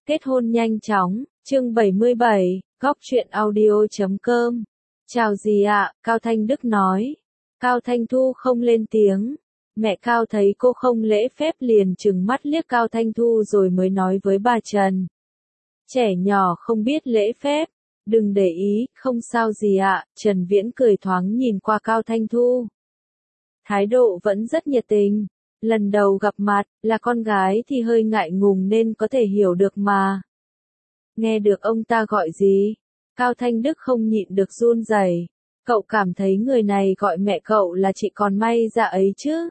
Kết hôn nhanh chóng, chương 77, góc truyện audio.com. Chào dì ạ, Cao Thanh Đức nói. Cao Thanh Thu không lên tiếng. Mẹ Cao thấy cô không lễ phép liền trừng mắt liếc Cao Thanh Thu rồi mới nói với bà Trần. Trẻ nhỏ không biết lễ phép, đừng để ý, không sao gì ạ. Trần Viễn cười thoáng nhìn qua Cao Thanh Thu. Thái độ vẫn rất nhiệt tình. Lần đầu gặp mặt, là con gái thì hơi ngại ngùng nên có thể hiểu được mà. Nghe được ông ta gọi gì? Cao Thanh Đức không nhịn được run rẩy. Cậu cảm thấy người này gọi mẹ cậu là chị còn may ra ấy chứ.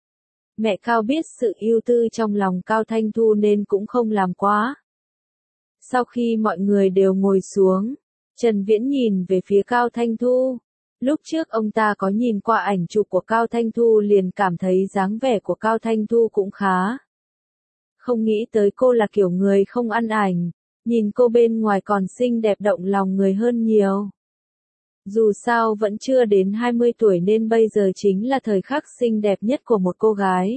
Mẹ Cao biết sự ưu tư trong lòng Cao Thanh Thu nên cũng không làm quá. Sau khi mọi người đều ngồi xuống, Trần Viễn nhìn về phía Cao Thanh Thu. Lúc trước ông ta có nhìn qua ảnh chụp của Cao Thanh Thu liền cảm thấy dáng vẻ của Cao Thanh Thu cũng khá. Không nghĩ tới cô là kiểu người không ăn ảnh, nhìn cô bên ngoài còn xinh đẹp động lòng người hơn nhiều. Dù sao vẫn chưa đến 20 tuổi nên bây giờ chính là thời khắc xinh đẹp nhất của một cô gái.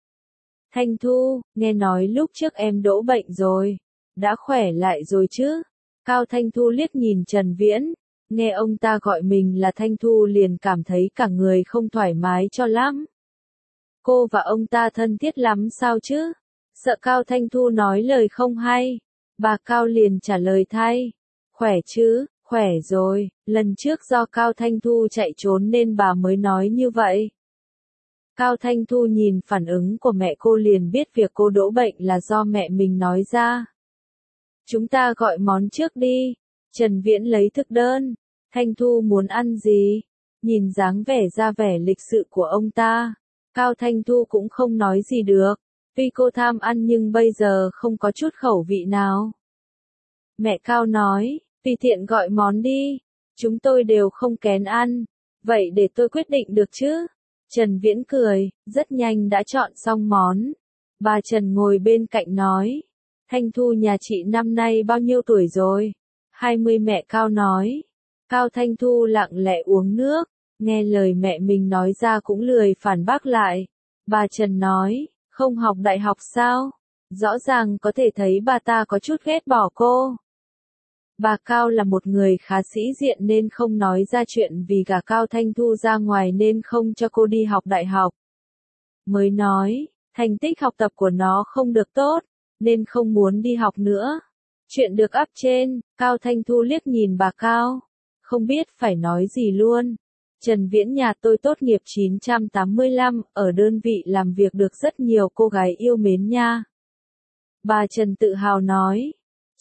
Thanh Thu, nghe nói lúc trước em đỗ bệnh rồi, đã khỏe lại rồi chứ? Cao Thanh Thu liếc nhìn Trần Viễn. Nghe ông ta gọi mình là Thanh Thu liền cảm thấy cả người không thoải mái cho lắm. Cô và ông ta thân thiết lắm sao chứ? Sợ Cao Thanh Thu nói lời không hay. Bà Cao liền trả lời thay. Khỏe chứ, khỏe rồi, lần trước do Cao Thanh Thu chạy trốn nên bà mới nói như vậy. Cao Thanh Thu nhìn phản ứng của mẹ cô liền biết việc cô đỗ bệnh là do mẹ mình nói ra. Chúng ta gọi món trước đi. Trần Viễn lấy thực đơn. Thanh Thu muốn ăn gì? Nhìn dáng vẻ ra vẻ lịch sự của ông ta, Cao Thanh Thu cũng không nói gì được. Tuy cô tham ăn nhưng bây giờ không có chút khẩu vị nào. Mẹ Cao nói, tùy tiện gọi món đi. Chúng tôi đều không kén ăn. Vậy để tôi quyết định được chứ? Trần Viễn cười, rất nhanh đã chọn xong món. Bà Trần ngồi bên cạnh nói, Thanh Thu nhà chị năm nay bao nhiêu tuổi rồi? 20 mẹ Cao nói. Cao Thanh Thu lặng lẽ uống nước, nghe lời mẹ mình nói ra cũng lười phản bác lại. Bà Trần nói, không học đại học sao? Rõ ràng có thể thấy bà ta có chút ghét bỏ cô. Bà Cao là một người khá sĩ diện nên không nói ra chuyện vì gả Cao Thanh Thu ra ngoài nên không cho cô đi học đại học. Mới nói, thành tích học tập của nó không được tốt, nên không muốn đi học nữa. Chuyện được up trên, Cao Thanh Thu liếc nhìn bà Cao. Không biết phải nói gì luôn. Trần Viễn nhà tôi tốt nghiệp 985, ở đơn vị làm việc được rất nhiều cô gái yêu mến nha. Bà Trần tự hào nói.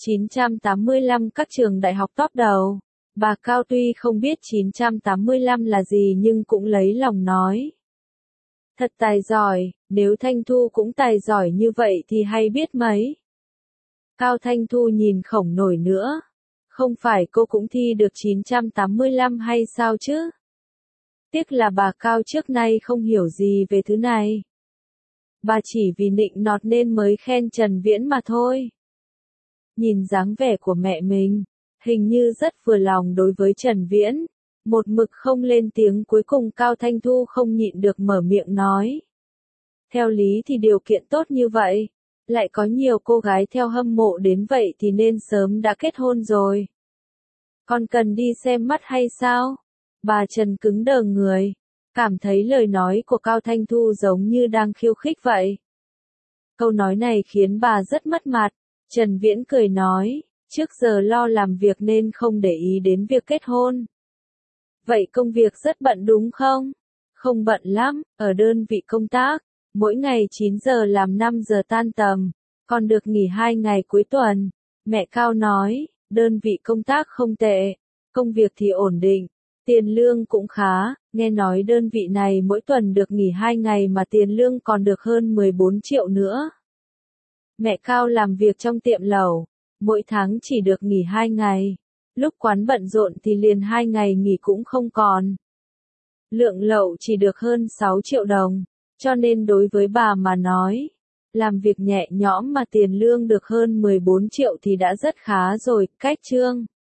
985 các trường đại học top đầu. Bà Cao tuy không biết 985 là gì nhưng cũng lấy lòng nói. Thật tài giỏi, nếu Thanh Thu cũng tài giỏi như vậy thì hay biết mấy. Cao Thanh Thu nhìn không nổi nữa. Không phải cô cũng thi được 985 hay sao chứ? Tiếc là bà Cao trước nay không hiểu gì về thứ này. Bà chỉ vì nịnh nọt nên mới khen Trần Viễn mà thôi. Nhìn dáng vẻ của mẹ mình, hình như rất vừa lòng đối với Trần Viễn. Một mực không lên tiếng cuối cùng Cao Thanh Thu không nhịn được mở miệng nói. Theo lý thì điều kiện tốt như vậy. Lại có nhiều cô gái theo hâm mộ đến vậy thì nên sớm đã kết hôn rồi. Còn cần đi xem mắt hay sao? Bà Trần cứng đờ người, cảm thấy lời nói của Cao Thanh Thu giống như đang khiêu khích vậy. Câu nói này khiến bà rất mất mặt. Trần Viễn cười nói, trước giờ lo làm việc nên không để ý đến việc kết hôn. Vậy công việc rất bận đúng không? Không bận lắm, ở đơn vị công tác. Mỗi ngày 9 giờ làm 5 giờ tan tầm, còn được nghỉ 2 ngày cuối tuần. Mẹ Cao nói, đơn vị công tác không tệ, công việc thì ổn định, tiền lương cũng khá, nghe nói đơn vị này mỗi tuần được nghỉ 2 ngày mà tiền lương còn được hơn 14 triệu nữa. Mẹ Cao làm việc trong tiệm lẩu, mỗi tháng chỉ được nghỉ 2 ngày, lúc quán bận rộn thì liền 2 ngày nghỉ cũng không còn. Lượng lẩu chỉ được hơn 6 triệu đồng. Cho nên đối với bà mà nói, làm việc nhẹ nhõm mà tiền lương được hơn 14 triệu thì đã rất khá rồi. Cách chương